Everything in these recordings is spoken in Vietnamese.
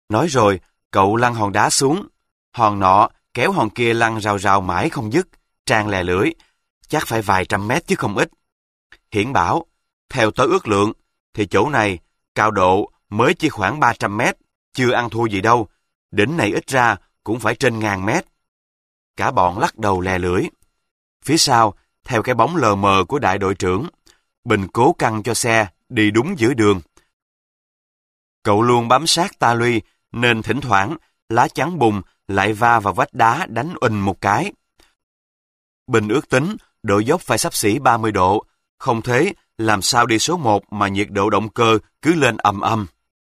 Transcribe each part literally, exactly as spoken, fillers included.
Nói rồi, cậu lăn hòn đá xuống. Hòn nọ kéo hòn kia lăn rào rào mãi không dứt. Trang lè lưỡi, chắc phải vài trăm mét chứ không ít. Hiển bảo, theo tớ ước lượng, thì chỗ này cao độ mới chỉ khoảng ba trăm mét, chưa ăn thua gì đâu. Đỉnh này ít ra cũng phải trên ngàn mét. Cả bọn lắc đầu lè lưỡi. Phía sau, theo cái bóng lờ mờ của đại đội trưởng, Bình cố căng cho xe đi đúng giữa đường. Cậu luôn bám sát ta luy, nên thỉnh thoảng lá chắn bùn lại va vào vách đá đánh uỳnh một cái. Bình ước tính độ dốc phải xấp xỉ ba mươi độ, không thế làm sao đi số một mà nhiệt độ động cơ cứ lên ầm ầm.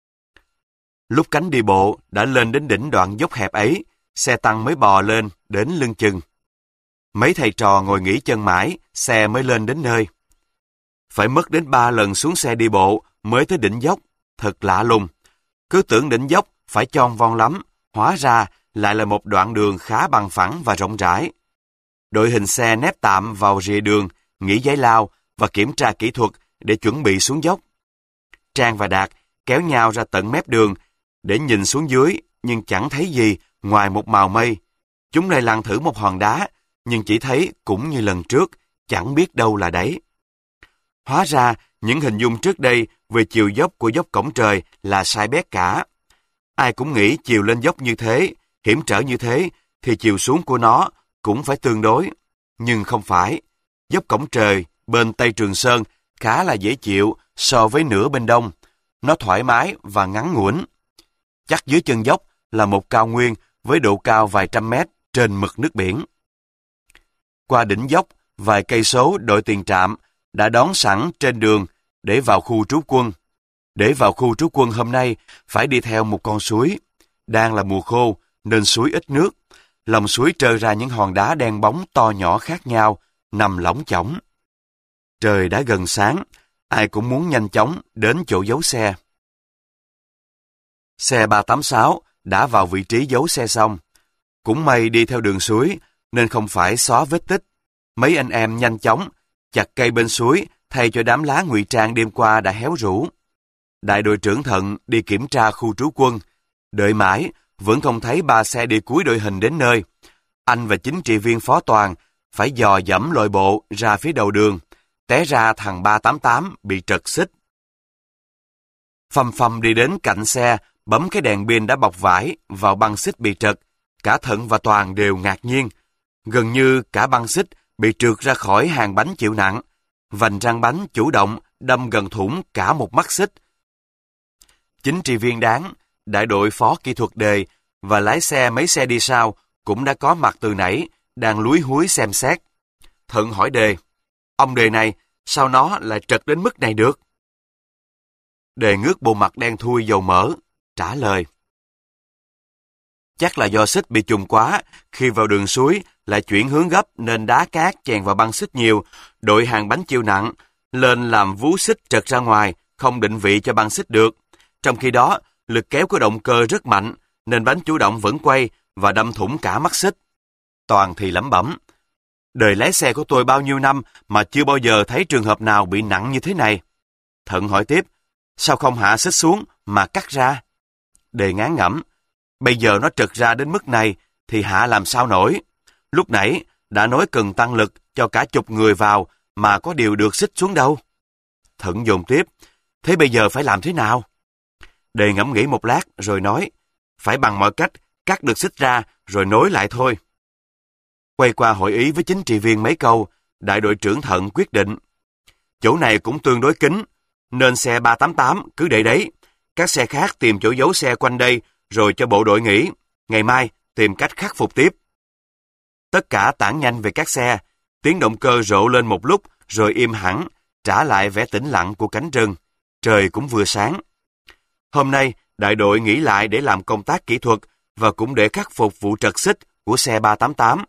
Lúc cánh đi bộ đã lên đến đỉnh đoạn dốc hẹp ấy, xe tăng mới bò lên đến lưng chừng. Mấy thầy trò ngồi nghỉ chân mãi, xe mới lên đến nơi. Phải mất đến ba lần xuống xe đi bộ mới tới đỉnh dốc, thật lạ lùng. Cứ tưởng đỉnh dốc phải chon von lắm, hóa ra lại là một đoạn đường khá bằng phẳng và rộng rãi. Đội hình xe nép tạm vào rìa đường, nghỉ giấy lao và kiểm tra kỹ thuật để chuẩn bị xuống dốc. Trang và Đạt kéo nhau ra tận mép đường để nhìn xuống dưới, nhưng chẳng thấy gì ngoài một màu mây. Chúng lại lăn thử một hòn đá, nhưng chỉ thấy cũng như lần trước, chẳng biết đâu là đấy. Hóa ra, những hình dung trước đây về chiều dốc của dốc Cổng Trời là sai bét cả. Ai cũng nghĩ chiều lên dốc như thế, hiểm trở như thế, thì chiều xuống của nó cũng phải tương đối. Nhưng không phải. Dốc Cổng Trời bên Tây Trường Sơn khá là dễ chịu so với nửa bên Đông. Nó thoải mái và ngắn ngủn. Chắc dưới chân dốc là một cao nguyên với độ cao vài trăm mét trên mực nước biển. Qua đỉnh dốc, vài cây số đội tiền trạm đã đón sẵn trên đường để vào khu trú quân. Để vào khu trú quân hôm nay phải đi theo một con suối. Đang là mùa khô nên suối ít nước. Lòng suối trơ ra những hòn đá đen bóng to nhỏ khác nhau, nằm lỏng chỏng. Trời đã gần sáng, ai cũng muốn nhanh chóng đến chỗ giấu xe. Xe ba tám sáu đã vào vị trí giấu xe xong. Cũng may đi theo đường suối nên không phải xóa vết tích. Mấy anh em nhanh chóng chặt cây bên suối thay cho đám lá ngụy trang đêm qua đã héo rũ. Đại đội trưởng Thận đi kiểm tra khu trú quân. Đợi mãi, vẫn không thấy ba xe đi cuối đội hình đến nơi. Anh và chính trị viên Phó Toàn phải dò dẫm lội bộ ra phía đầu đường. Té ra thằng ba tám tám bị trật xích. Phầm phầm đi đến cạnh xe, bấm cái đèn pin đã bọc vải vào băng xích bị trật. Cả Thận và Toàn đều ngạc nhiên. Gần như cả băng xích bị trượt ra khỏi hàng bánh chịu nặng. Vành răng bánh chủ động đâm gần thủng cả một mắt xích. Chính trị viên Đáng, đại đội phó kỹ thuật Đề và lái xe mấy xe đi sau cũng đã có mặt từ nãy, đang lúi húi xem xét. Thận hỏi Đề, ông Đề này, sao nó lại trật đến mức này được? Đề ngước bộ mặt đen thui dầu mỡ, trả lời. Chắc là do xích bị trùng quá, khi vào đường suối lại chuyển hướng gấp nên đá cát chèn vào băng xích nhiều, đội hàng bánh chịu nặng, lên làm vú xích trật ra ngoài, không định vị cho băng xích được. Trong khi đó, lực kéo của động cơ rất mạnh, nên bánh chủ động vẫn quay và đâm thủng cả mắt xích. Toàn thì lẩm bẩm. Đời lái xe của tôi bao nhiêu năm mà chưa bao giờ thấy trường hợp nào bị nặng như thế này. Thận hỏi tiếp, sao không hạ xích xuống mà cắt ra? Đề ngán ngẩm, bây giờ nó trật ra đến mức này thì hạ làm sao nổi. Lúc nãy đã nói cần tăng lực cho cả chục người vào mà có điều được xích xuống đâu. Thận dồn tiếp, thế bây giờ phải làm thế nào? Đề ngẫm nghĩ một lát rồi nói, phải bằng mọi cách cắt được xích ra rồi nối lại thôi. Quay qua hội ý với chính trị viên mấy câu, đại đội trưởng Thận quyết định. Chỗ này cũng tương đối kín, nên xe ba tám tám cứ để đấy. Các xe khác tìm chỗ giấu xe quanh đây rồi cho bộ đội nghỉ. Ngày mai tìm cách khắc phục tiếp. Tất cả tản nhanh về các xe, tiếng động cơ rộ lên một lúc rồi im hẳn, trả lại vẻ tĩnh lặng của cánh rừng. Trời cũng vừa sáng. Hôm nay, đại đội nghỉ lại để làm công tác kỹ thuật và cũng để khắc phục vụ trật xích của xe ba tám tám.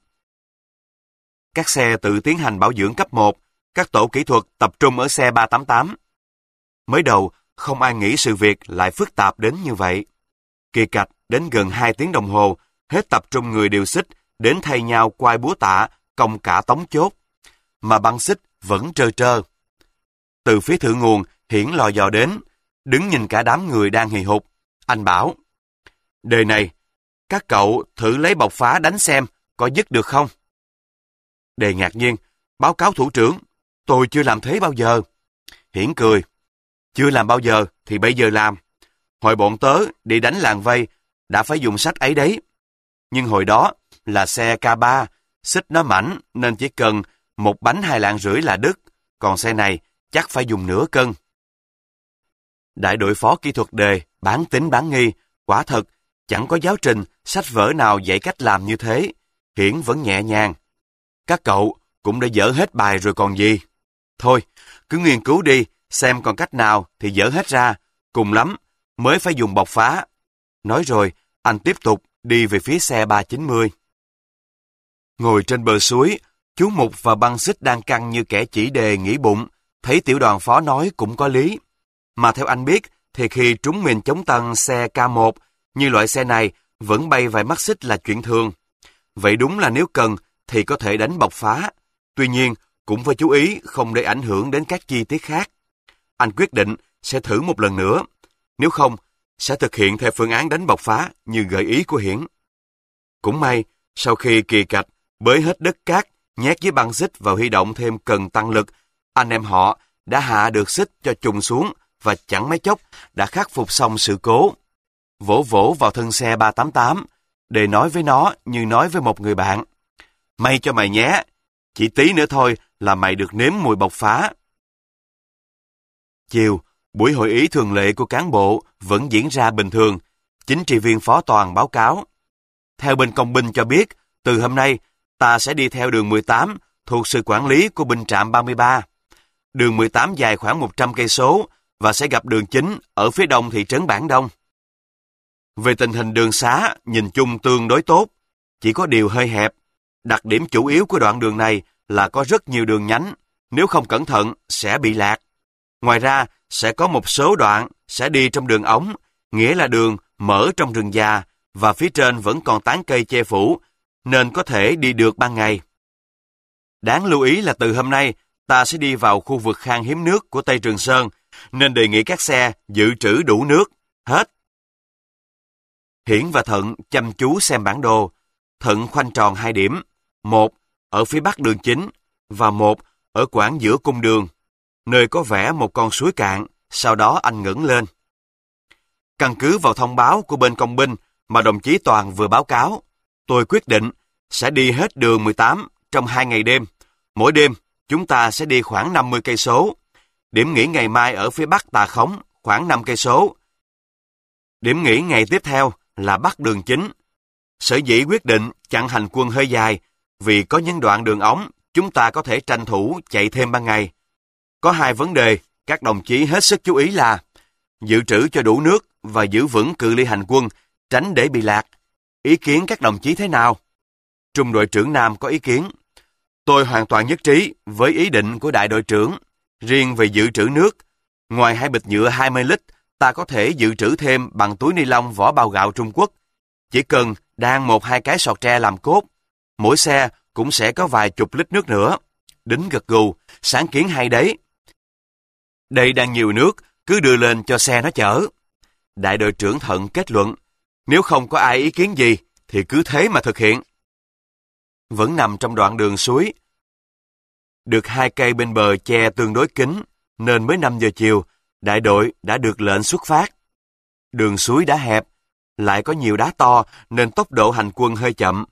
Các xe tự tiến hành bảo dưỡng cấp một, các tổ kỹ thuật tập trung ở xe ba tám tám. Mới đầu, không ai nghĩ sự việc lại phức tạp đến như vậy. Kỳ cạch đến gần hai tiếng đồng hồ, hết tập trung người điều xích, đến thay nhau quay búa tạ, còng cả tống chốt. Mà băng xích vẫn trơ trơ. Từ phía thượng nguồn, Hiển lò dò đến, đứng nhìn cả đám người đang hì hục. Anh bảo, Đề này, các cậu thử lấy bộc phá đánh xem có dứt được không? Đề ngạc nhiên, báo cáo thủ trưởng, tôi chưa làm thế bao giờ. Hiển cười, chưa làm bao giờ thì bây giờ làm. Hồi bọn tớ đi đánh làng vây, đã phải dùng sách ấy đấy. Nhưng hồi đó là xe ca ba, xích nó mảnh nên chỉ cần một bánh hai lạng rưỡi là đứt, còn xe này chắc phải dùng nửa cân. Đại đội phó kỹ thuật đề, bán tín bán nghi, quả thật, chẳng có giáo trình, sách vở nào dạy cách làm như thế. Hiển vẫn nhẹ nhàng. Các cậu cũng đã dở hết bài rồi còn gì. Thôi, cứ nghiên cứu đi, xem còn cách nào thì dở hết ra, cùng lắm, mới phải dùng bộc phá. Nói rồi, anh tiếp tục đi về phía xe ba chín mươi. Ngồi trên bờ suối, chú Mục và băng xích đang căng như kẻ chỉ đề nghĩ bụng, thấy tiểu đoàn phó nói cũng có lý. Mà theo anh biết, thì khi trúng mìn chống tăng xe K một, như loại xe này vẫn bay vài mắt xích là chuyện thường. Vậy đúng là nếu cần thì có thể đánh bộc phá. Tuy nhiên, cũng phải chú ý không để ảnh hưởng đến các chi tiết khác. Anh quyết định sẽ thử một lần nữa. Nếu không, sẽ thực hiện theo phương án đánh bộc phá như gợi ý của Hiển. Cũng may, sau khi kỳ cạch bới hết đất cát, nhét với băng xích vào huy động thêm cần tăng lực, anh em họ đã hạ được xích cho trùng xuống và chẳng mấy chốc đã khắc phục xong sự cố. Vỗ vỗ vào thân xe ba tám tám, để nói với nó như nói với một người bạn. May cho mày nhé, chỉ tí nữa thôi là mày được nếm mùi bộc phá. Chiều, buổi hội ý thường lệ của cán bộ vẫn diễn ra bình thường. Chính trị viên Phó Toàn báo cáo. Theo bên công binh cho biết, từ hôm nay, ta sẽ đi theo đường mười tám thuộc sự quản lý của binh trạm ba mươi ba. Đường mười tám dài khoảng một trăm cây số và sẽ gặp đường chính ở phía đông thị trấn Bản Đông. Về tình hình đường xá, nhìn chung tương đối tốt, chỉ có điều hơi hẹp. Đặc điểm chủ yếu của đoạn đường này là có rất nhiều đường nhánh, nếu không cẩn thận sẽ bị lạc. Ngoài ra, sẽ có một số đoạn sẽ đi trong đường ống, nghĩa là đường mở trong rừng già và phía trên vẫn còn tán cây che phủ, nên có thể đi được ban ngày. Đáng lưu ý là từ hôm nay, ta sẽ đi vào khu vực khan hiếm nước của Tây Trường Sơn, nên đề nghị các xe dự trữ đủ nước, hết. Hiển và Thận chăm chú xem bản đồ. Thận khoanh tròn hai điểm, một ở phía bắc đường chính và một ở quãng giữa cung đường, nơi có vẽ một con suối cạn. Sau đó anh ngẩng lên. Căn cứ vào thông báo của bên công binh mà đồng chí Toàn vừa báo cáo, tôi quyết định sẽ đi hết đường mười tám trong hai ngày đêm. Mỗi đêm chúng ta sẽ đi khoảng năm mươi cây số. Điểm nghỉ ngày mai ở phía bắc Tà Khống khoảng năm cây số. Điểm nghỉ ngày tiếp theo là bắc đường chính. Sở dĩ quyết định chặn hành quân hơi dài vì có những đoạn đường ống chúng ta có thể tranh thủ chạy thêm ban ngày. Có hai vấn đề các đồng chí hết sức chú ý là dự trữ cho đủ nước và giữ vững cự ly hành quân, tránh để bị lạc. Ý kiến các đồng chí thế nào? Trung đội trưởng Nam có ý kiến. Tôi hoàn toàn nhất trí với ý định của đại đội trưởng. Riêng về dự trữ nước, ngoài hai bịch nhựa hai mươi lít, ta có thể dự trữ thêm bằng túi ni lông vỏ bao gạo Trung Quốc. Chỉ cần đan một hai cái sọt tre làm cốt, mỗi xe cũng sẽ có vài chục lít nước nữa. Đính gật gù, sáng kiến hay đấy. Đây đang nhiều nước, cứ đưa lên cho xe nó chở. Đại đội trưởng Thận kết luận, nếu không có ai ý kiến gì, thì cứ thế mà thực hiện. Vẫn nằm trong đoạn đường suối. Được hai cây bên bờ che tương đối kín, nên mới năm giờ chiều, đại đội đã được lệnh xuất phát. Đường suối đã hẹp, lại có nhiều đá to nên tốc độ hành quân hơi chậm.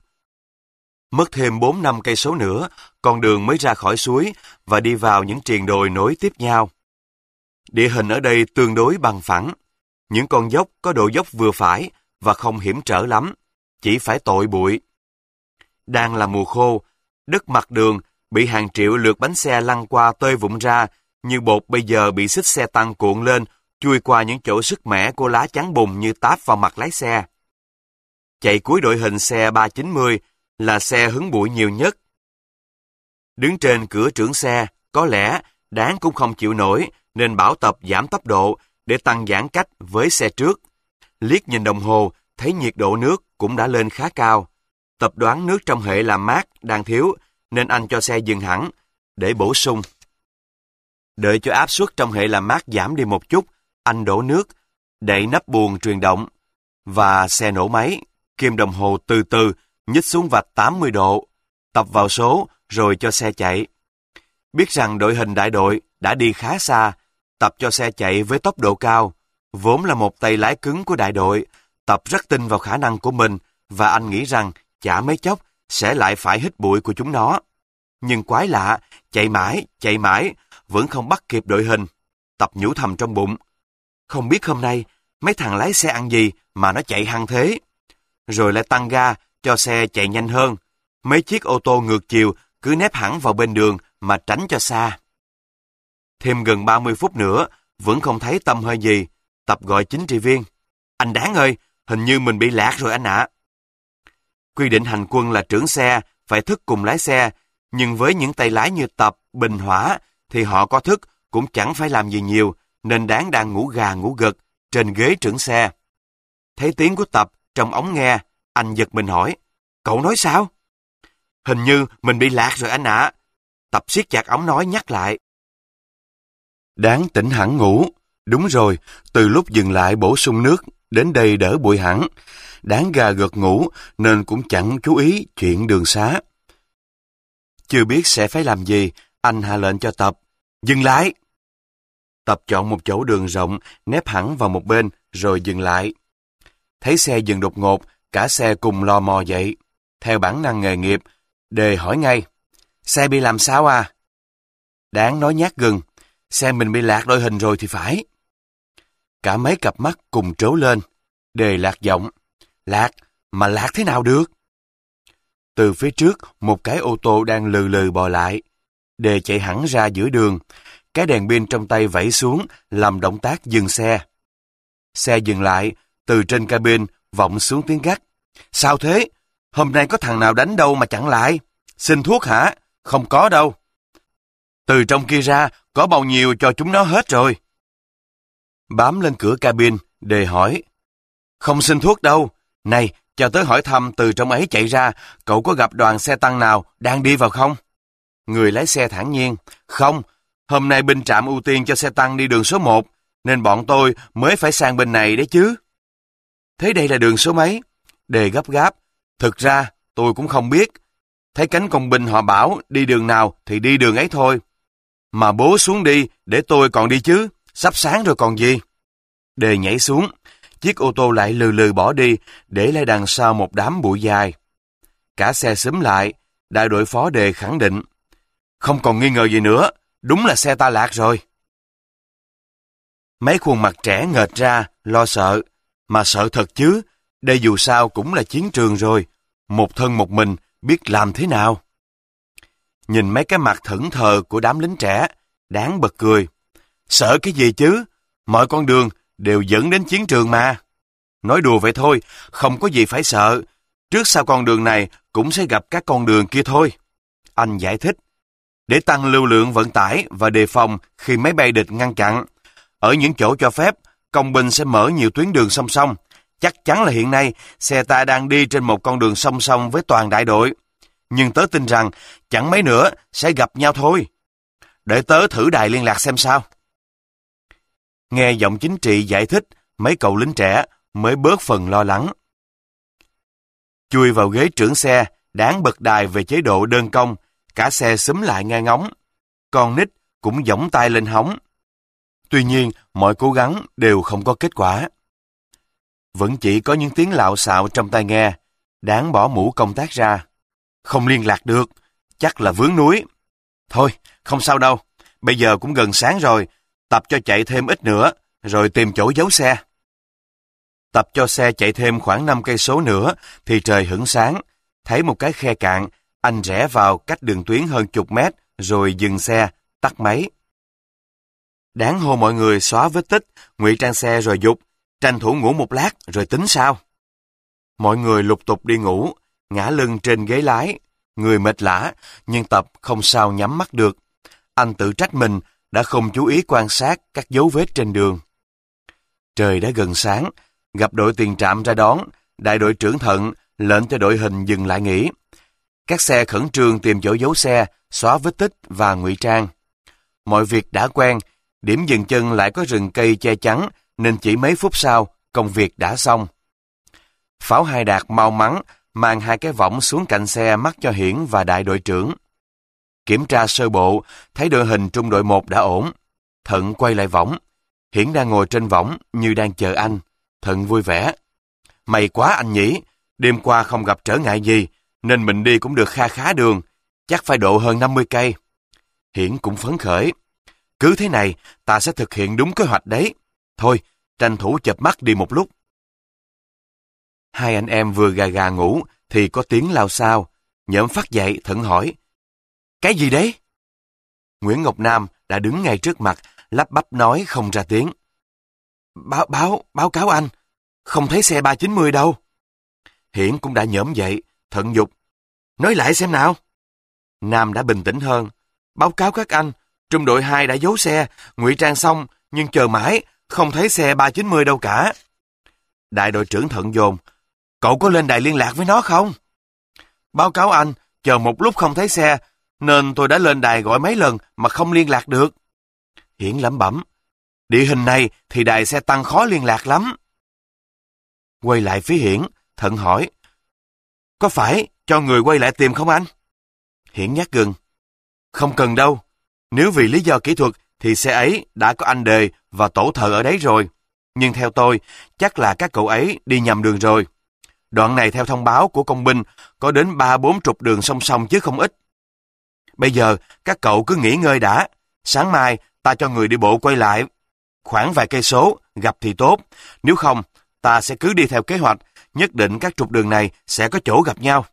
Mất thêm bốn năm cây số nữa, con đường mới ra khỏi suối và đi vào những triền đồi nối tiếp nhau. Địa hình ở đây tương đối bằng phẳng. Những con dốc có độ dốc vừa phải và không hiểm trở lắm, chỉ phải tội bụi. Đang là mùa khô, đất mặt đường bị hàng triệu lượt bánh xe lăn qua tơi vụn ra, như bột bây giờ bị xích xe tăng cuộn lên, chui qua những chỗ sức mẻ của lá chắn bùn như táp vào mặt lái xe. Chạy cuối đội hình xe ba chín mươi là xe hứng bụi nhiều nhất. Đứng trên cửa trưởng xe, có lẽ Đáng cũng không chịu nổi nên bảo Tập giảm tốc độ để tăng giãn cách với xe trước. Liếc nhìn đồng hồ, thấy nhiệt độ nước cũng đã lên khá cao. Tập đoán nước trong hệ làm mát đang thiếu nên anh cho xe dừng hẳn để bổ sung. Đợi cho áp suất trong hệ làm mát giảm đi một chút, anh đổ nước, đậy nắp buồng truyền động. và xe nổ máy, kim đồng hồ từ từ nhích xuống vạch tám mươi độ, Tập vào số rồi cho xe chạy. Biết rằng đội hình đại đội đã đi khá xa, Tập cho xe chạy với tốc độ cao. Vốn là một tay lái cứng của đại đội, Tập rất tin vào khả năng của mình và anh nghĩ rằng chả mấy chốc sẽ lại phải hít bụi của chúng nó. Nhưng quái lạ, chạy mãi, chạy mãi, vẫn không bắt kịp đội hình. Tập nhủ thầm trong bụng. Không biết hôm nay mấy thằng lái xe ăn gì mà nó chạy hăng thế. Rồi lại tăng ga cho xe chạy nhanh hơn. Mấy chiếc ô tô ngược chiều cứ nép hẳn vào bên đường mà tránh cho xa. Thêm gần ba mươi phút nữa, vẫn không thấy tăm hơi gì. Tập gọi chính trị viên. Anh Đáng ơi, hình như mình bị lạc rồi anh ạ. Quy định hành quân là trưởng xe phải thức cùng lái xe, nhưng với những tay lái như Tập, Bình Hỏa thì họ có thức cũng chẳng phải làm gì nhiều, nên Đáng đang ngủ gà ngủ gật trên ghế trưởng xe. Thấy tiếng của Tập trong ống nghe, anh giật mình hỏi, cậu nói sao? Hình như mình bị lạc rồi anh ạ. Tập siết chặt ống nói nhắc lại. Đáng tỉnh hẳn ngủ. Đúng rồi, từ lúc dừng lại bổ sung nước, đến đây đỡ bụi hẳn. Đáng gà gật ngủ nên cũng chẳng chú ý chuyện đường xá. Chưa biết sẽ phải làm gì, anh hạ lệnh cho Tập. Dừng lại! Tập chọn một chỗ đường rộng, nép hẳn vào một bên, rồi dừng lại. Thấy xe dừng đột ngột, cả xe cùng lò mò dậy. Theo bản năng nghề nghiệp, Đề hỏi ngay. Xe bị làm sao à? Đáng nói nhát gừng. Xe mình bị lạc đội hình rồi thì phải. Cả mấy cặp mắt cùng trố lên. Đề lạc giọng. Lạc? Mà lạc thế nào được? Từ phía trước, một cái ô tô đang lừ lừ bò lại. Đề chạy hẳn ra giữa đường. Cái đèn pin trong tay vẫy xuống, làm động tác dừng xe. Xe dừng lại, từ trên cabin vọng xuống tiếng gắt. Sao thế? Hôm nay có thằng nào đánh đâu mà chẳng lại? Xin thuốc hả? Không có đâu. Từ trong kia ra, có bao nhiêu cho chúng nó hết rồi. Bám lên cửa cabin, Đề hỏi. Không xin thuốc đâu. Này, cho tớ hỏi thăm từ trong ấy chạy ra, cậu có gặp đoàn xe tăng nào đang đi vào không? Người lái xe thản nhiên. Không, hôm nay binh trạm ưu tiên cho xe tăng đi đường số một, nên bọn tôi mới phải sang bên này đấy chứ. Thế đây là đường số mấy? Đề gấp gáp. Thực ra, tôi cũng không biết. Thấy cánh công binh họ bảo đi đường nào thì đi đường ấy thôi. Mà bố xuống đi, để tôi còn đi chứ. Sắp sáng rồi còn gì. Đề nhảy xuống. Chiếc ô tô lại lừ lừ bỏ đi, để lại đằng sau một đám bụi dài. Cả xe xúm lại, đại đội phó Đề khẳng định. Không còn nghi ngờ gì nữa, đúng là xe ta lạc rồi. Mấy khuôn mặt trẻ nghệt ra, lo sợ. Mà sợ thật chứ, đây dù sao cũng là chiến trường rồi. Một thân một mình, biết làm thế nào. Nhìn mấy cái mặt thẫn thờ của đám lính trẻ, Đáng bật cười. Sợ cái gì chứ? Mọi con đường đều dẫn đến chiến trường mà. Nói đùa vậy thôi, không có gì phải sợ. Trước sau con đường này cũng sẽ gặp các con đường kia thôi. Anh giải thích. Để tăng lưu lượng vận tải và đề phòng khi máy bay địch ngăn chặn. Ở những chỗ cho phép, công binh sẽ mở nhiều tuyến đường song song. Chắc chắn là hiện nay, xe ta đang đi trên một con đường song song với toàn đại đội. Nhưng tớ tin rằng, chẳng mấy nữa sẽ gặp nhau thôi. Để tớ thử đài liên lạc xem sao. Nghe giọng chính trị giải thích, mấy cậu lính trẻ mới bớt phần lo lắng. Chui vào ghế trưởng xe, Đáng bật đài về chế độ đơn công, cả xe xúm lại nghe ngóng. Con nít cũng giỏng tay lên hóng. Tuy nhiên, mọi cố gắng đều không có kết quả. Vẫn chỉ có những tiếng lạo xạo trong tai nghe. Đáng bỏ mũ công tác ra. Không liên lạc được, chắc là vướng núi. Thôi, không sao đâu, bây giờ cũng gần sáng rồi, Tập cho chạy thêm ít nữa, rồi tìm chỗ giấu xe. Tập cho xe chạy thêm khoảng năm cây số nữa, thì trời hửng sáng. Thấy một cái khe cạn, anh rẽ vào cách đường tuyến hơn chục mét, rồi dừng xe, tắt máy. Đáng hô mọi người xóa vết tích, ngụy trang xe rồi dục, tranh thủ ngủ một lát rồi tính sao. Mọi người lục tục đi ngủ, ngã lưng trên ghế lái, người mệt lả, nhưng Tập không sao nhắm mắt được. Anh tự trách mình đã không chú ý quan sát các dấu vết trên đường. Trời đã gần sáng, gặp đội tiền trạm ra đón, đại đội trưởng Thận lệnh cho đội hình dừng lại nghỉ. Các xe khẩn trương tìm chỗ giấu xe, xóa vết tích và ngụy trang. Mọi việc đã quen, điểm dừng chân lại có rừng cây che chắn, nên chỉ mấy phút sau, công việc đã xong. Pháo Hai Đạt mau mắn mang hai cái võng xuống cạnh xe mắc cho Hiển và đại đội trưởng. Kiểm tra sơ bộ, thấy đội hình trung đội một đã ổn. Thận quay lại võng. Hiển đang ngồi trên võng như đang chờ anh. Thận vui vẻ. May quá anh nhỉ, đêm qua không gặp trở ngại gì, nên mình đi cũng được kha khá đường, chắc phải độ hơn năm mươi cây. Hiển cũng phấn khởi. Cứ thế này, ta sẽ thực hiện đúng kế hoạch đấy. Thôi, tranh thủ chợp mắt đi một lúc. Hai anh em vừa gà gà ngủ, thì có tiếng lao xao. Nhỡm phát dậy, Thận hỏi. Cái gì đấy? Nguyễn Ngọc Nam đã đứng ngay trước mặt, lắp bắp nói không ra tiếng. Báo, báo, báo cáo anh, không thấy xe ba chín mươi đâu. Hiển cũng đã nhỡm dậy, Thận giục. Nói lại xem nào. Nam đã bình tĩnh hơn. Báo cáo các anh, trung đội hai đã giấu xe, ngụy trang xong, nhưng chờ mãi, không thấy xe ba chín mươi đâu cả. Đại đội trưởng Thận dồn. Cậu có lên đài liên lạc với nó không? Báo cáo anh, chờ một lúc không thấy xe, nên tôi đã lên đài gọi mấy lần mà không liên lạc được. Hiển lẩm bẩm. Địa hình này thì đài xe tăng khó liên lạc lắm. Quay lại phía Hiển, Thận hỏi. Có phải cho người quay lại tìm không anh? Hiển nhát gừng. Không cần đâu. Nếu vì lý do kỹ thuật thì xe ấy đã có anh Đề và tổ thợ ở đấy rồi. Nhưng theo tôi, chắc là các cậu ấy đi nhầm đường rồi. Đoạn này theo thông báo của công binh có đến ba bốn trục đường song song chứ không ít. Bây giờ các cậu cứ nghỉ ngơi đã. Sáng mai ta cho người đi bộ quay lại. Khoảng vài cây số, gặp thì tốt. Nếu không, ta sẽ cứ đi theo kế hoạch. Nhất định các trục đường này sẽ có chỗ gặp nhau.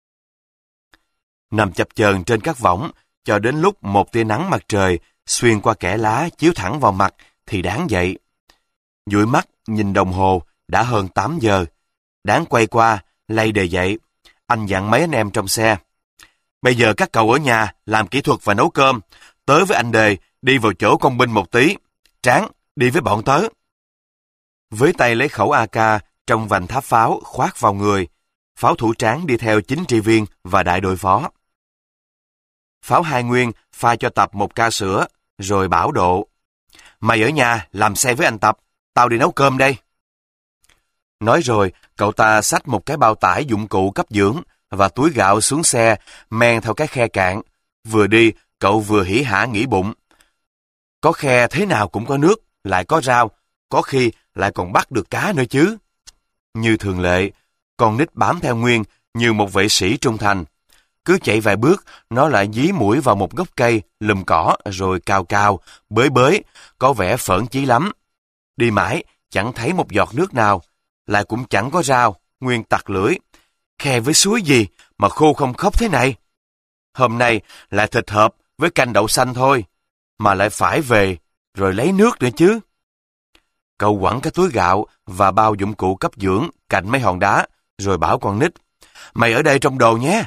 Nằm chập chờn trên các võng, cho đến lúc một tia nắng mặt trời xuyên qua kẽ lá chiếu thẳng vào mặt thì Đáng dậy. Dụi mắt nhìn đồng hồ đã hơn tám giờ. Đáng quay qua, lay Đề dậy. Anh dặn mấy anh em trong xe. Bây giờ các cậu ở nhà làm kỹ thuật và nấu cơm. Tớ với anh Đề đi vào chỗ công binh một tí. Tráng, đi với bọn tớ. Với tay lấy khẩu a ca trong vành tháp pháo khoác vào người, pháo thủ Tráng đi theo chính trị viên và đại đội phó. Pháo Hai Nguyên pha cho Tập một ca sữa, rồi bảo Độ. Mày ở nhà làm xe với anh Tập, tao đi nấu cơm đây. Nói rồi, cậu ta xách một cái bao tải dụng cụ cấp dưỡng và túi gạo xuống xe, men theo cái khe cạn. Vừa đi, cậu vừa hỉ hả nghĩ bụng. Có khe thế nào cũng có nước, lại có rau, có khi lại còn bắt được cá nữa chứ. Như thường lệ, con nít bám theo Nguyên như một vệ sĩ trung thành. Cứ chạy vài bước, nó lại dí mũi vào một gốc cây, lùm cỏ, rồi cào cào, bới bới, có vẻ phởn chí lắm. Đi mãi, chẳng thấy một giọt nước nào, lại cũng chẳng có rau. Nguyên tặc lưỡi. Khe với suối gì mà khô không khóc thế này? Hôm nay lại thịt hợp với canh đậu xanh thôi, mà lại phải về, rồi lấy nước nữa chứ. Cậu quẳng cái túi gạo và bao dụng cụ cấp dưỡng cạnh mấy hòn đá, rồi bảo con nít. Mày ở đây trong đồ nhé.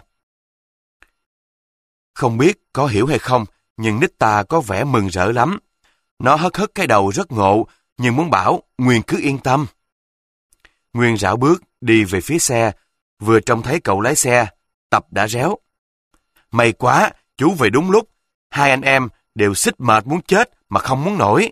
Không biết có hiểu hay không, nhưng nít ta có vẻ mừng rỡ lắm. Nó hất hất cái đầu rất ngộ, nhưng muốn bảo Nguyên cứ yên tâm. Nguyên rảo bước đi về phía xe, vừa trông thấy cậu lái xe, Tập đã réo. May quá, chú về đúng lúc. Hai anh em đều xích mệt muốn chết mà không muốn nổi.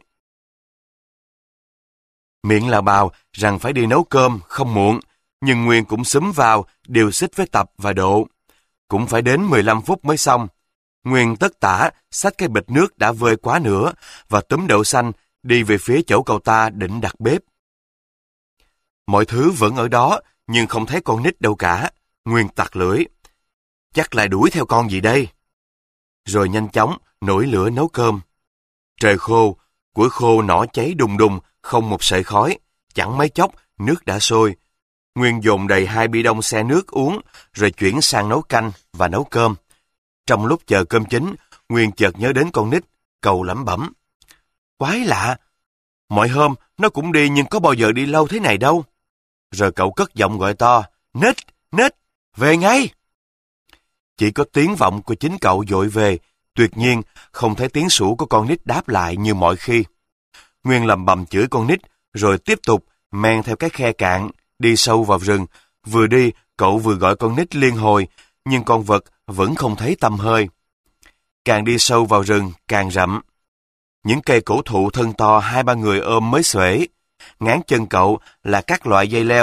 Miệng là bào rằng phải đi nấu cơm không muộn, nhưng Nguyên cũng xúm vào điều xích với Tập và Độ. Cũng phải đến mười lăm phút mới xong. Nguyên tất tả xách cái bịch nước đã vơi quá nữa và túm đậu xanh đi về phía chỗ cậu ta định đặt bếp. Mọi thứ vẫn ở đó, nhưng không thấy con nít đâu cả. Nguyên tặc lưỡi. Chắc lại đuổi theo con gì đây? Rồi nhanh chóng nổi lửa nấu cơm. Trời khô, củi khô nỏ cháy đùng đùng, không một sợi khói. Chẳng mấy chốc, nước đã sôi. Nguyên dồn đầy hai bi đông xe nước uống, rồi chuyển sang nấu canh và nấu cơm. Trong lúc chờ cơm chín, Nguyên chợt nhớ đến con nít, cậu lẩm bẩm. Quái lạ, mọi hôm nó cũng đi nhưng có bao giờ đi lâu thế này đâu. Rồi cậu cất giọng gọi to, Nít, Nít, về ngay. Chỉ có tiếng vọng của chính cậu dội về, tuyệt nhiên không thấy tiếng sủa của con nít đáp lại như mọi khi. Nguyên lầm bầm chửi con nít, rồi tiếp tục men theo cái khe cạn, đi sâu vào rừng. Vừa đi, cậu vừa gọi con nít liên hồi, nhưng con vật vẫn không thấy tăm hơi. Càng đi sâu vào rừng, càng rậm. Những cây cổ thụ thân to hai ba người ôm mới xuể. Ngán chân cậu là các loại dây leo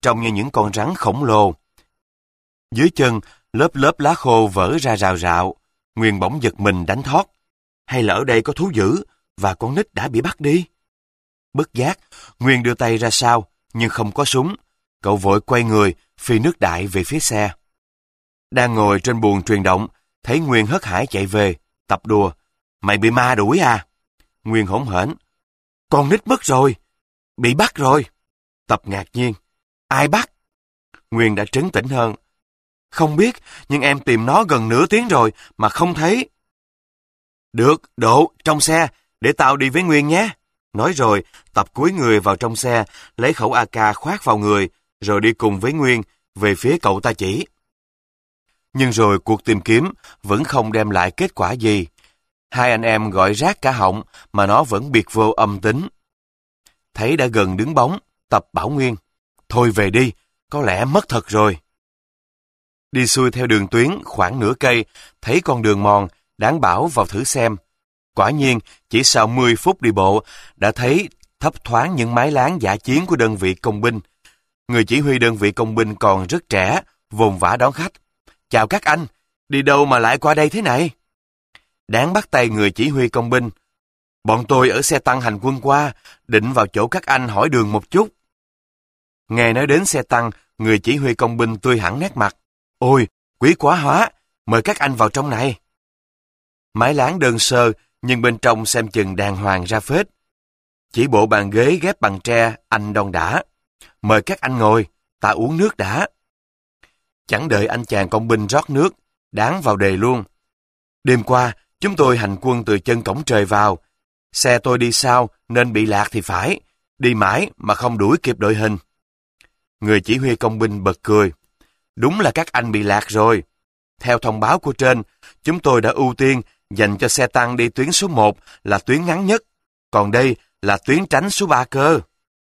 trông như những con rắn khổng lồ. Dưới chân, lớp lớp lá khô vỡ ra rào rạo. Nguyên bỗng giật mình đánh thót. Hay là ở đây có thú dữ và con nít đã bị bắt đi? Bất giác, Nguyên đưa tay ra sau, nhưng không có súng. Cậu vội quay người, phi nước đại về phía xe. Đang ngồi trên buồng truyền động, thấy Nguyên hớt hải chạy về, Tập đùa. Mày bị ma đuổi à? Nguyên hỗn hển. Con nít mất rồi. Bị bắt rồi. Tập ngạc nhiên. Ai bắt? Nguyên đã trấn tĩnh hơn. Không biết, nhưng em tìm nó gần nửa tiếng rồi mà không thấy. Được, Độ, trong xe, để tao đi với Nguyên nhé. Nói rồi, Tập cúi người vào trong xe, lấy khẩu a ca khoác vào người, rồi đi cùng với Nguyên về phía cậu ta chỉ. Nhưng rồi cuộc tìm kiếm vẫn không đem lại kết quả gì. Hai anh em gọi rát cả họng mà nó vẫn biệt vô âm tính. Thấy đã gần đứng bóng, Tập bảo Nguyên. Thôi về đi, có lẽ mất thật rồi. Đi xuôi theo đường tuyến khoảng nửa cây, thấy con đường mòn, đáng bảo vào thử xem. Quả nhiên, chỉ sau mười phút đi bộ, đã thấy thấp thoáng những mái láng dã chiến của đơn vị công binh. Người chỉ huy đơn vị công binh còn rất trẻ, vồn vã đón khách. Chào các anh, đi đâu mà lại qua đây thế này? Đáng bắt tay người chỉ huy công binh. Bọn tôi ở xe tăng hành quân qua, định vào chỗ các anh hỏi đường một chút. Nghe nói đến xe tăng, người chỉ huy công binh tươi hẳn nét mặt. Ôi, quý quá hóa, mời các anh vào trong này. Mái láng đơn sơ, nhưng bên trong xem chừng đàng hoàng ra phết. Chỉ bộ bàn ghế ghép bằng tre, anh đon đã. Mời các anh ngồi, ta uống nước đã. Chẳng đợi anh chàng công binh rót nước, Đáng vào đề luôn. Đêm qua, chúng tôi hành quân từ chân cổng trời vào. Xe tôi đi sau nên bị lạc thì phải. Đi mãi mà không đuổi kịp đội hình. Người chỉ huy công binh bật cười. Đúng là các anh bị lạc rồi. Theo thông báo của trên, chúng tôi đã ưu tiên dành cho xe tăng đi tuyến số một là tuyến ngắn nhất. Còn đây là tuyến tránh số ba cơ.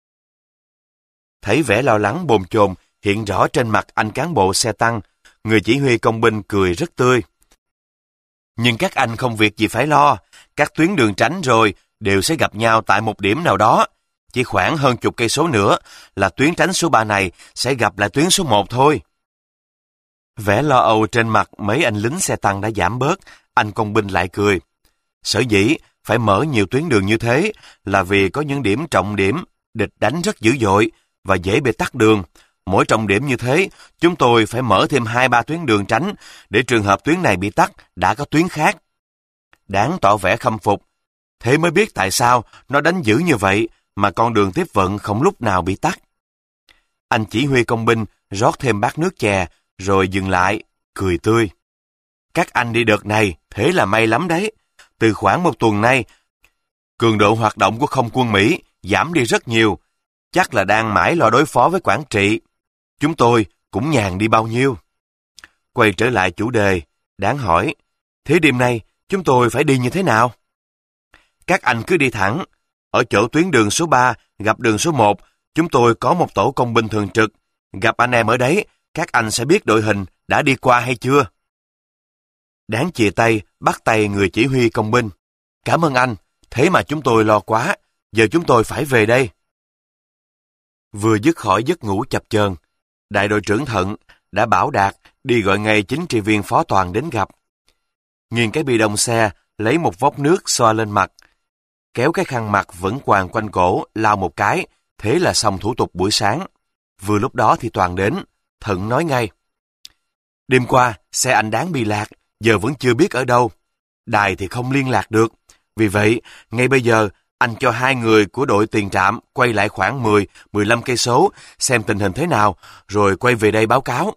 Thấy vẻ lo lắng bồn chồn hiện rõ trên mặt anh cán bộ xe tăng, người chỉ huy công binh cười rất tươi. Nhưng các anh không việc gì phải lo, các tuyến đường tránh rồi đều sẽ gặp nhau tại một điểm nào đó. Chỉ khoảng hơn chục cây số nữa là tuyến tránh số ba này sẽ gặp lại tuyến số một thôi. Vẻ lo âu trên mặt mấy anh lính xe tăng đã giảm bớt, anh công binh lại cười. Sở dĩ phải mở nhiều tuyến đường như thế là vì có những điểm trọng điểm, địch đánh rất dữ dội và dễ bị tắc đường. Mỗi trọng điểm như thế, chúng tôi phải mở thêm hai ba tuyến đường tránh để trường hợp tuyến này bị tắc đã có tuyến khác. Đáng tỏ vẻ khâm phục. Thế mới biết tại sao nó đánh dữ như vậy mà con đường tiếp vận không lúc nào bị tắc. Anh chỉ huy công binh rót thêm bát nước chè rồi dừng lại, cười tươi. Các anh đi đợt này thế là may lắm đấy. Từ khoảng một tuần nay, cường độ hoạt động của không quân Mỹ giảm đi rất nhiều. Chắc là đang mãi lo đối phó với Quảng Trị. Chúng tôi cũng nhàn đi bao nhiêu. Quay trở lại chủ đề, đáng hỏi. Thế đêm nay chúng tôi phải đi như thế nào? Các anh cứ đi thẳng. Ở chỗ tuyến đường số ba gặp đường số một, chúng tôi có một tổ công binh thường trực. Gặp anh em ở đấy, các anh sẽ biết đội hình đã đi qua hay chưa. Đáng chia tay, bắt tay người chỉ huy công binh. Cảm ơn anh, thế mà chúng tôi lo quá. Giờ chúng tôi phải về đây. Vừa dứt khỏi giấc ngủ chập chờn, đại đội trưởng Thận đã bảo Đạt đi gọi ngay chính trị viên Phó Toàn đến gặp. Nghiêng cái bi đông xe, lấy một vốc nước xoa lên mặt, kéo cái khăn mặt vẫn quàng quanh cổ, lau một cái, thế là xong thủ tục buổi sáng. Vừa lúc đó thì Toàn đến, Thận nói ngay. Đêm qua, xe anh Đáng bị lạc, giờ vẫn chưa biết ở đâu. Đài thì không liên lạc được. Vì vậy, ngay bây giờ, anh cho hai người của đội tiền trạm quay lại khoảng mười đến mười lăm cây số, xem tình hình thế nào, rồi quay về đây báo cáo.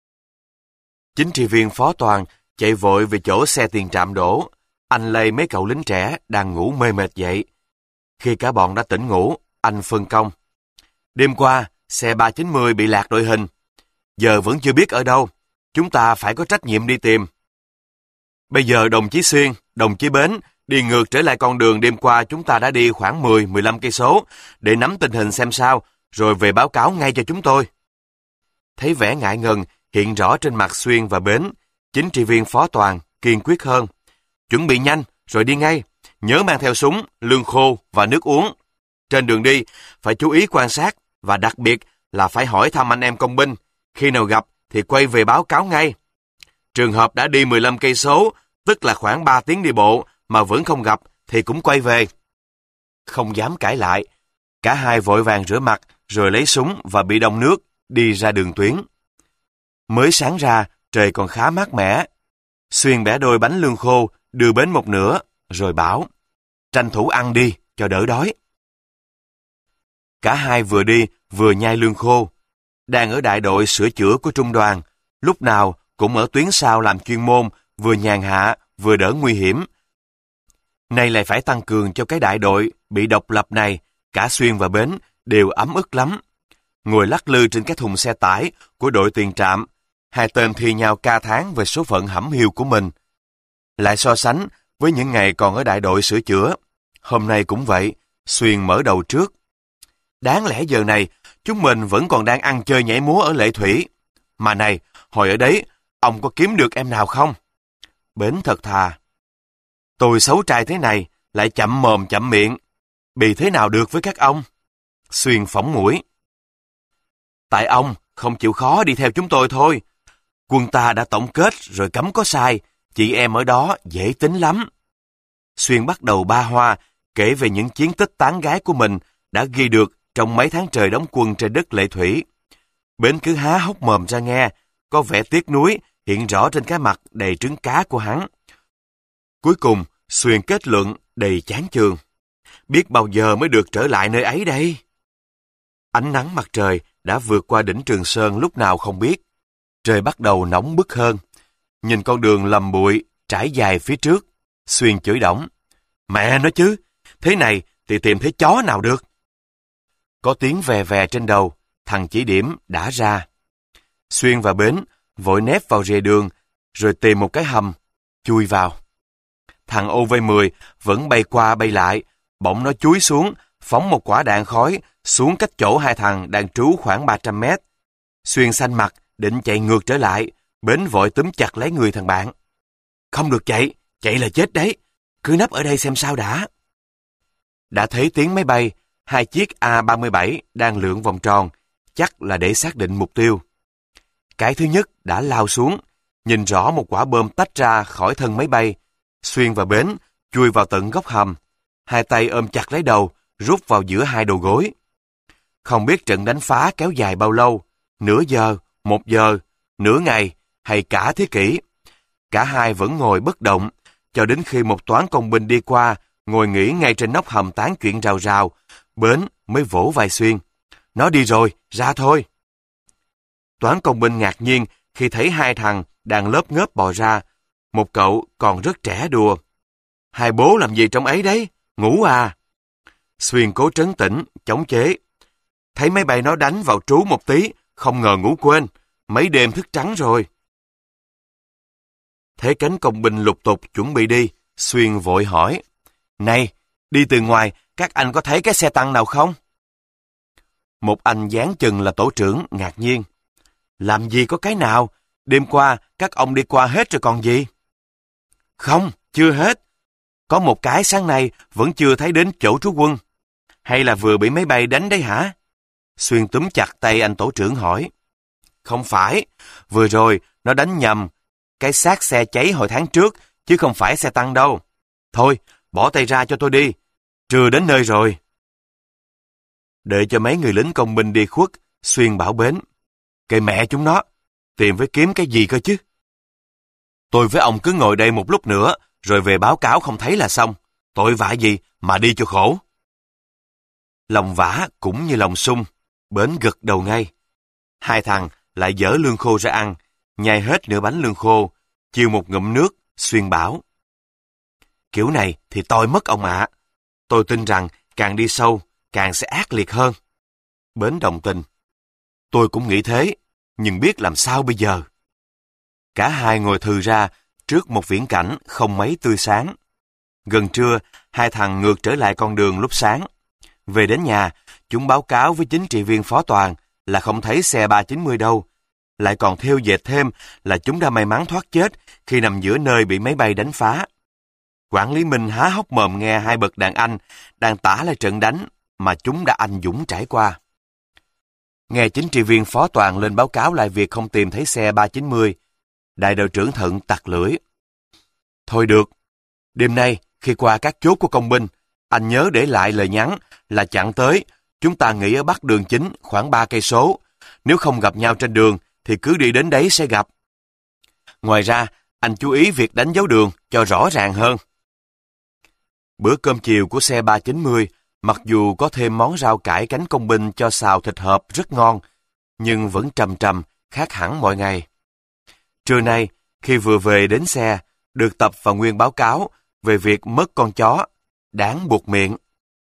Chính trị viên Phó Toàn chạy vội về chỗ xe tiền trạm đổ. Anh lay mấy cậu lính trẻ đang ngủ mê mệt dậy. Khi cả bọn đã tỉnh ngủ, anh phân công. Đêm qua, xe ba chín mươi bị lạc đội hình. Giờ vẫn chưa biết ở đâu. Chúng ta phải có trách nhiệm đi tìm. Bây giờ đồng chí Xuyên, đồng chí Bến đi ngược trở lại con đường đêm qua chúng ta đã đi khoảng mười đến mười lăm cây số để nắm tình hình xem sao, rồi về báo cáo ngay cho chúng tôi. Thấy vẻ ngại ngần hiện rõ trên mặt Xuyên và Bến, chính trị viên Phó Toàn kiên quyết hơn. Chuẩn bị nhanh rồi đi ngay, nhớ mang theo súng, lương khô và nước uống. Trên đường đi phải chú ý quan sát và đặc biệt là phải hỏi thăm anh em công binh, khi nào gặp thì quay về báo cáo ngay. Trường hợp đã đi mười lăm cây số, tức là khoảng ba tiếng đi bộ mà vẫn không gặp thì cũng quay về. Không dám cãi lại, cả hai vội vàng rửa mặt rồi lấy súng và bị đông nước đi ra đường tuyến. Mới sáng ra, trời còn khá mát mẻ. Xuyên bẻ đôi bánh lương khô đưa bến một nửa rồi bảo: tranh thủ ăn đi cho đỡ đói. Cả hai vừa đi vừa nhai lương khô. Đang ở đại đội sửa chữa của trung đoàn, lúc nào cũng ở tuyến sau làm chuyên môn, vừa nhàn hạ vừa đỡ nguy hiểm. Nay lại phải tăng cường cho cái đại đội bị độc lập này, cả Xuyên và Bến đều ấm ức lắm. Ngồi lắc lư trên cái thùng xe tải của đội tiền trạm, hai tên thi nhau ca thán về số phận hẩm hiu của mình. Lại so sánh với những ngày còn ở đại đội sửa chữa, hôm nay cũng vậy, Xuyên mở đầu trước. Đáng lẽ giờ này, chúng mình vẫn còn đang ăn chơi nhảy múa ở Lệ Thủy. Mà này, hồi ở đấy, ông có kiếm được em nào không? Bến thật thà: tôi xấu trai thế này, lại chậm mồm chậm miệng, bì thế nào được với các ông? Xuyên phỏng mũi: tại ông không chịu khó đi theo chúng tôi thôi. Quân ta đã tổng kết rồi cấm có sai, chị em ở đó dễ tính lắm. Xuyên bắt đầu ba hoa, kể về những chiến tích tán gái của mình đã ghi được trong mấy tháng trời đóng quân trên đất Lệ Thủy. Bến cứ há hốc mồm ra nghe, có vẻ tiếc nuối hiện rõ trên cái mặt đầy trứng cá của hắn. Cuối cùng, Xuyên kết luận đầy chán chường: biết bao giờ mới được trở lại nơi ấy đây? Ánh nắng mặt trời đã vượt qua đỉnh Trường Sơn lúc nào không biết. Trời bắt đầu nóng bức hơn. Nhìn con đường lầm bụi trải dài phía trước, Xuyên chửi đổng: mẹ nói chứ, thế này thì tìm thấy chó nào được. Có tiếng vè vè trên đầu, thằng chỉ điểm đã ra. Xuyên và Bến vội nép vào rìa đường, rồi tìm một cái hầm, chui vào. Thằng ô vê mười vẫn bay qua bay lại, bỗng nó chúi xuống, phóng một quả đạn khói xuống cách chỗ hai thằng đang trú khoảng ba trăm mét. Xuyên xanh mặt, định chạy ngược trở lại, Bến vội túm chặt lấy người thằng bạn: không được chạy, chạy là chết đấy, cứ nấp ở đây xem sao đã. Đã thấy tiếng máy bay, hai chiếc A ba mươi bảy đang lượn vòng tròn, chắc là để xác định mục tiêu. Cái thứ nhất đã lao xuống, nhìn rõ một quả bom tách ra khỏi thân máy bay. Xuyên và Bến chui vào tận góc hầm, hai tay ôm chặt lấy đầu, rút vào giữa hai đầu gối. Không biết trận đánh phá kéo dài bao lâu, nửa giờ, một giờ, nửa ngày hay cả thế kỷ. Cả hai vẫn ngồi bất động, cho đến khi một toán công binh đi qua, ngồi nghỉ ngay trên nóc hầm tán chuyện rào rào, Bến mới vỗ vai Xuyên: nó đi rồi, ra thôi. Toán công binh ngạc nhiên khi thấy hai thằng đang lớp ngớp bò ra. Một cậu còn rất trẻ đùa: hai bố làm gì trong ấy đấy, ngủ à? Xuyên cố trấn tĩnh, chống chế: thấy máy bay nó đánh vào trú một tí, không ngờ ngủ quên, mấy đêm thức trắng rồi. Thấy cánh công binh lục tục chuẩn bị đi, Xuyên vội hỏi: này, đi từ ngoài, các anh có thấy cái xe tăng nào không? Một anh dáng chừng là tổ trưởng ngạc nhiên: làm gì có cái nào, đêm qua các ông đi qua hết rồi còn gì? Không, chưa hết. Có một cái sáng nay vẫn chưa thấy đến chỗ trú quân. Hay là vừa bị máy bay đánh đấy hả? Xuyên túm chặt tay anh tổ trưởng hỏi: không phải, vừa rồi nó đánh nhầm cái xác xe cháy hồi tháng trước, chứ không phải xe tăng đâu. Thôi, bỏ tay ra cho tôi đi, trưa đến nơi rồi. Đợi cho mấy người lính công binh đi khuất, Xuyên bảo Bến: kệ mẹ chúng nó, tìm với kiếm cái gì cơ chứ. Tôi với ông cứ ngồi đây một lúc nữa, rồi về báo cáo không thấy là xong. Tội vạ gì mà đi cho khổ. Lòng vả cũng như lòng sung, Bến gật đầu ngay. Hai thằng lại dỡ lương khô ra ăn, nhai hết nửa bánh lương khô, chiêu một ngụm nước, Xuyên bảo: kiểu này thì tôi mất ông ạ. Tôi tin rằng càng đi sâu, càng sẽ ác liệt hơn. Bến đồng tình: tôi cũng nghĩ thế, nhưng biết làm sao bây giờ. Cả hai ngồi thừ ra trước một viễn cảnh không mấy tươi sáng. Gần trưa, hai thằng ngược trở lại con đường lúc sáng. Về đến nhà, chúng báo cáo với chính trị viên Phó Toàn là không thấy xe ba chín mươi đâu. Lại còn thêu dệt thêm là chúng đã may mắn thoát chết khi nằm giữa nơi bị máy bay đánh phá. Quản lý Minh há hốc mồm nghe hai bậc đàn anh đang tả lại trận đánh mà chúng đã anh dũng trải qua. Nghe chính trị viên Phó Toàn lên báo cáo lại việc không tìm thấy xe ba chín mươi, đại đội trưởng Thận tặc lưỡi. Thôi được, đêm nay khi qua các chốt của công binh, anh nhớ để lại lời nhắn là chặn tới, chúng ta nghỉ ở bắc đường chính khoảng ba cây số. Nếu không gặp nhau trên đường thì cứ đi đến đấy sẽ gặp. Ngoài ra, anh chú ý việc đánh dấu đường cho rõ ràng hơn. Bữa cơm chiều của xe ba chín mươi, mặc dù có thêm món rau cải cánh công binh cho xào thịt hộp rất ngon, nhưng vẫn trầm trầm, khác hẳn mọi ngày. Trưa nay, khi vừa về đến xe, được Tập và Nguyên báo cáo về việc mất con chó, Đáng buột miệng.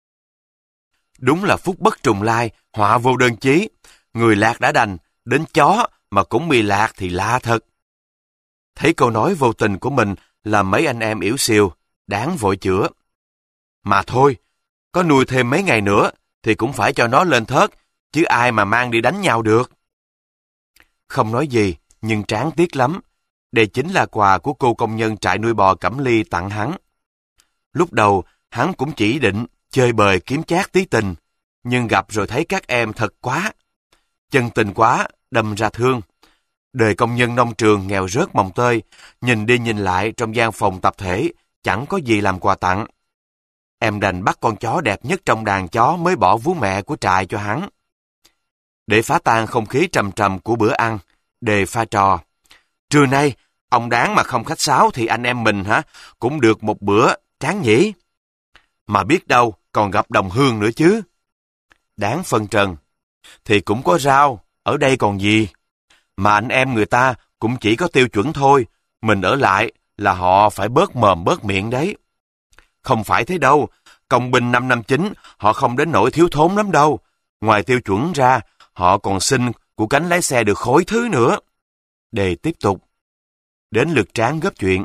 Đúng là phúc bất trùng lai, họa vô đơn chí. Người lạc đã đành, đến chó mà cũng bị lạc thì lạ thật. Thấy câu nói vô tình của mình làm mấy anh em yếu xìu, Đáng vội chữa. Mà thôi, có nuôi thêm mấy ngày nữa thì cũng phải cho nó lên thớt, chứ ai mà mang đi đánh nhau được. Không nói gì, nhưng Tráng tiếc lắm. Đây chính là quà của cô công nhân trại nuôi bò Cẩm Ly tặng hắn. Lúc đầu, hắn cũng chỉ định chơi bời kiếm chác tí tình, nhưng gặp rồi thấy các em thật quá. Chân tình quá, đâm ra thương. Đời công nhân nông trường nghèo rớt mồng tơi, nhìn đi nhìn lại trong gian phòng tập thể, chẳng có gì làm quà tặng. Em đành bắt con chó đẹp nhất trong đàn chó mới bỏ vú mẹ của trại cho hắn. Để phá tan không khí trầm trầm của bữa ăn, Đề pha trò. Trưa nay, ông Đáng mà không khách sáo thì anh em mình hả, cũng được một bữa, Tráng nhỉ? Mà biết đâu còn gặp đồng hương nữa chứ. Đáng phân trần. Thì cũng có rau, ở đây còn gì. Mà anh em người ta cũng chỉ có tiêu chuẩn thôi, mình ở lại là họ phải bớt mồm bớt miệng đấy. Không phải thế đâu, công binh năm năm chín họ không đến nỗi thiếu thốn lắm đâu. Ngoài tiêu chuẩn ra, họ còn xin của cánh lái xe được khối thứ nữa. Đề tiếp tục. Đến lượt Tráng góp chuyện.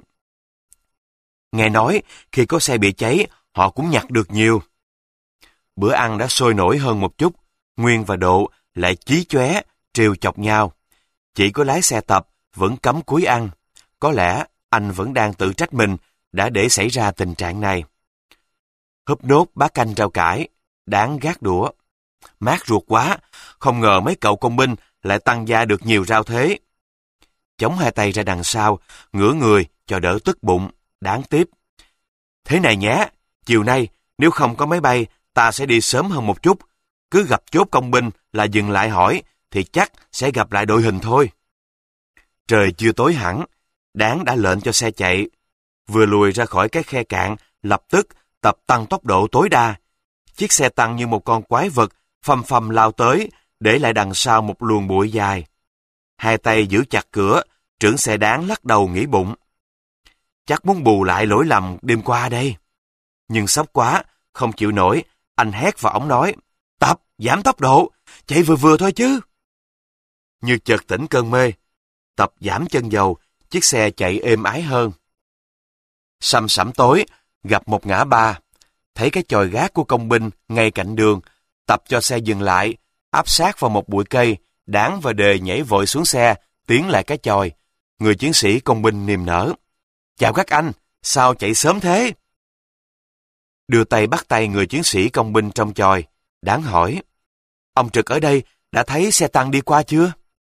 Nghe nói, khi có xe bị cháy, họ cũng nhặt được nhiều. Bữa ăn đã sôi nổi hơn một chút, Nguyên và Độ lại chí chóe, trêu chọc nhau. Chỉ có lái xe Tập vẫn cắm cúi ăn. Có lẽ anh vẫn đang tự trách mình đã để xảy ra tình trạng này. Húp nốt bát canh rau cải, Đáng gác đũa. Mát ruột quá, không ngờ mấy cậu công binh lại tăng gia được nhiều rau thế. Chống hai tay ra đằng sau, ngửa người cho đỡ tức bụng, Đáng tiếp. Thế này nhé, chiều nay nếu không có máy bay, ta sẽ đi sớm hơn một chút. Cứ gặp chốt công binh là dừng lại hỏi, thì chắc sẽ gặp lại đội hình thôi. Trời chưa tối hẳn, Đáng đã lệnh cho xe chạy. Vừa lùi ra khỏi cái khe cạn, lập tức Tập tăng tốc độ tối đa. Chiếc xe tăng như một con quái vật, phầm phầm lao tới, để lại đằng sau một luồng bụi dài. Hai tay giữ chặt cửa, trưởng xe Đáng lắc đầu nghĩ bụng. Chắc muốn bù lại lỗi lầm đêm qua đây. Nhưng sốc quá, không chịu nổi, anh hét vào ống nói, Tập, giảm tốc độ, chạy vừa vừa thôi chứ. Như chợt tỉnh cơn mê, Tập giảm chân dầu, chiếc xe chạy êm ái hơn. Săm sẩm tối, gặp một ngã ba, thấy cái chòi gác của công binh ngay cạnh đường, Tập cho xe dừng lại, áp sát vào một bụi cây, Đáng và Đề nhảy vội xuống xe, tiến lại cái chòi. Người chiến sĩ công binh niềm nở. Chào các anh, sao chạy sớm thế? Đưa tay bắt tay người chiến sĩ công binh trong chòi, Đáng hỏi. Ông Trực ở đây đã thấy xe tăng đi qua chưa?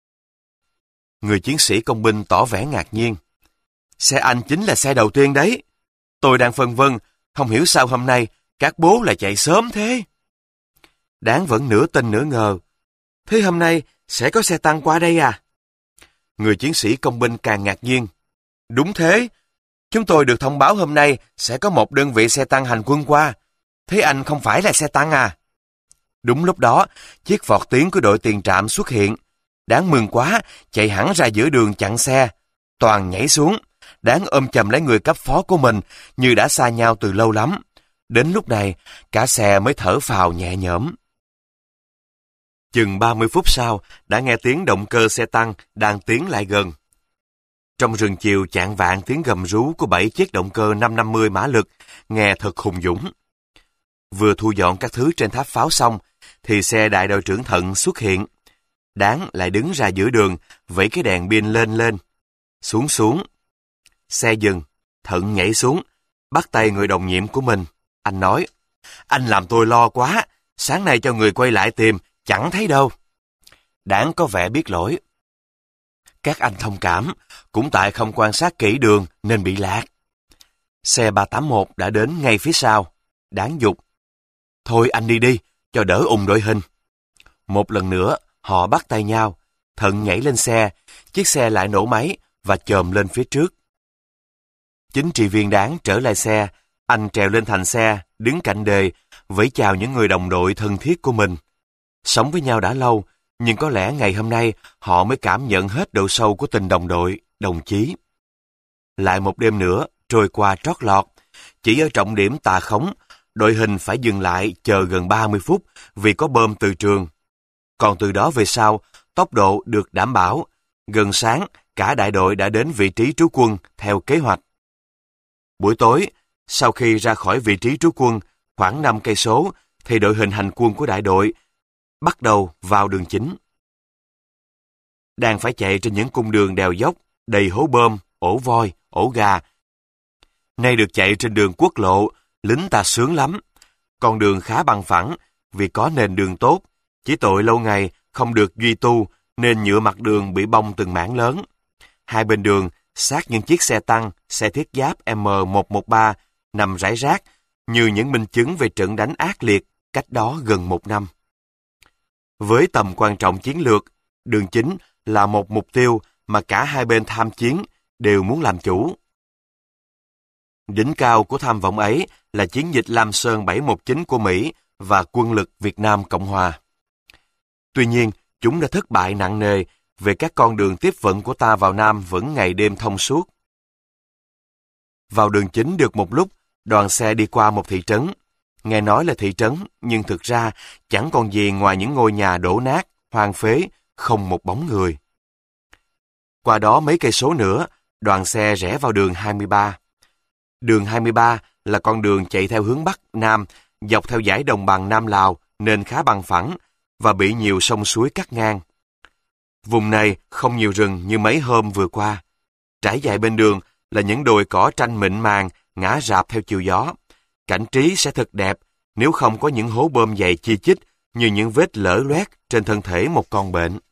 Người chiến sĩ công binh tỏ vẻ ngạc nhiên. Xe anh chính là xe đầu tiên đấy. Tôi đang phân vân, không hiểu sao hôm nay các bố lại chạy sớm thế. Đáng vẫn nửa tin nửa ngờ. Thế hôm nay sẽ có xe tăng qua đây à? Người chiến sĩ công binh càng ngạc nhiên. Đúng thế, chúng tôi được thông báo hôm nay sẽ có một đơn vị xe tăng hành quân qua. Thế anh không phải là xe tăng à? Đúng lúc đó, chiếc vọt tiến của đội tiền trạm xuất hiện. Đáng mừng quá, chạy hẳn ra giữa đường chặn xe. Toàn nhảy xuống, Đáng ôm chầm lấy người cấp phó của mình như đã xa nhau từ lâu lắm. Đến lúc này, cả xe mới thở phào nhẹ nhõm. Chừng ba mươi phút sau, đã nghe tiếng động cơ xe tăng đang tiến lại gần. Trong rừng chiều chạng vạng tiếng gầm rú của bảy chiếc động cơ năm trăm năm mươi mã lực, nghe thật hùng dũng. Vừa thu dọn các thứ trên tháp pháo xong, thì xe đại đội trưởng Thận xuất hiện. Đáng lại đứng ra giữa đường, vẫy cái đèn pin lên lên. Xuống xuống. Xe dừng, Thận nhảy xuống, bắt tay người đồng nhiệm của mình. Anh nói, anh làm tôi lo quá, sáng nay cho người quay lại tìm, chẳng thấy đâu. đáng có vẻ biết lỗi. Các anh thông cảm, cũng tại không quan sát kỹ đường nên bị lạc. Xe ba tám một đã đến ngay phía sau, đáng giục. Thôi anh đi đi, cho đỡ ùng đội hình. Một lần nữa, họ bắt tay nhau, Thận nhảy lên xe, chiếc xe lại nổ máy và chồm lên phía trước. Chính trị viên Đáng trở lại xe, anh trèo lên thành xe, đứng cạnh đề, vẫy chào những người đồng đội thân thiết của mình. Sống với nhau đã lâu, nhưng có lẽ ngày hôm nay họ mới cảm nhận hết độ sâu của tình đồng đội, đồng chí. Lại một đêm nữa, trôi qua trót lọt. Chỉ ở trọng điểm Tà Khống, đội hình phải dừng lại chờ gần ba mươi phút vì có bom từ trường. Còn từ đó về sau, tốc độ được đảm bảo. Gần sáng, cả đại đội đã đến vị trí trú quân theo kế hoạch. Buổi tối, sau khi ra khỏi vị trí trú quân khoảng năm cây số, thì đội hình hành quân của đại đội bắt đầu vào đường chính. Đang phải chạy trên những cung đường đèo dốc, đầy hố bom, ổ voi, ổ gà. Nay được chạy trên đường quốc lộ, lính ta sướng lắm. Con đường khá bằng phẳng, vì có nền đường tốt. Chỉ tội lâu ngày không được duy tu, nên nhựa mặt đường bị bong từng mảng lớn. Hai bên đường, sát những chiếc xe tăng, xe thiết giáp M một một ba nằm rải rác, như những minh chứng về trận đánh ác liệt cách đó gần một năm. Với tầm quan trọng chiến lược, đường chính là một mục tiêu mà cả hai bên tham chiến đều muốn làm chủ. Đỉnh cao của tham vọng ấy là chiến dịch Lam Sơn bảy một chín của Mỹ và quân lực Việt Nam Cộng Hòa. Tuy nhiên, chúng đã thất bại nặng nề về các con đường tiếp vận của ta vào Nam vẫn ngày đêm thông suốt. Vào đường chính được một lúc, đoàn xe đi qua một thị trấn. Nghe nói là thị trấn, nhưng thực ra chẳng còn gì ngoài những ngôi nhà đổ nát, hoang phế, không một bóng người. Qua đó mấy cây số nữa, đoàn xe rẽ vào đường hai mươi ba. Đường hai mươi ba là con đường chạy theo hướng Bắc, Nam, dọc theo dải đồng bằng Nam Lào nên khá bằng phẳng và bị nhiều sông suối cắt ngang. Vùng này không nhiều rừng như mấy hôm vừa qua. Trải dài bên đường là những đồi cỏ tranh mịn màng ngã rạp theo chiều gió. Cảnh trí sẽ thật đẹp nếu không có những hố bom dày chi chít như những vết lở loét trên thân thể một con bệnh.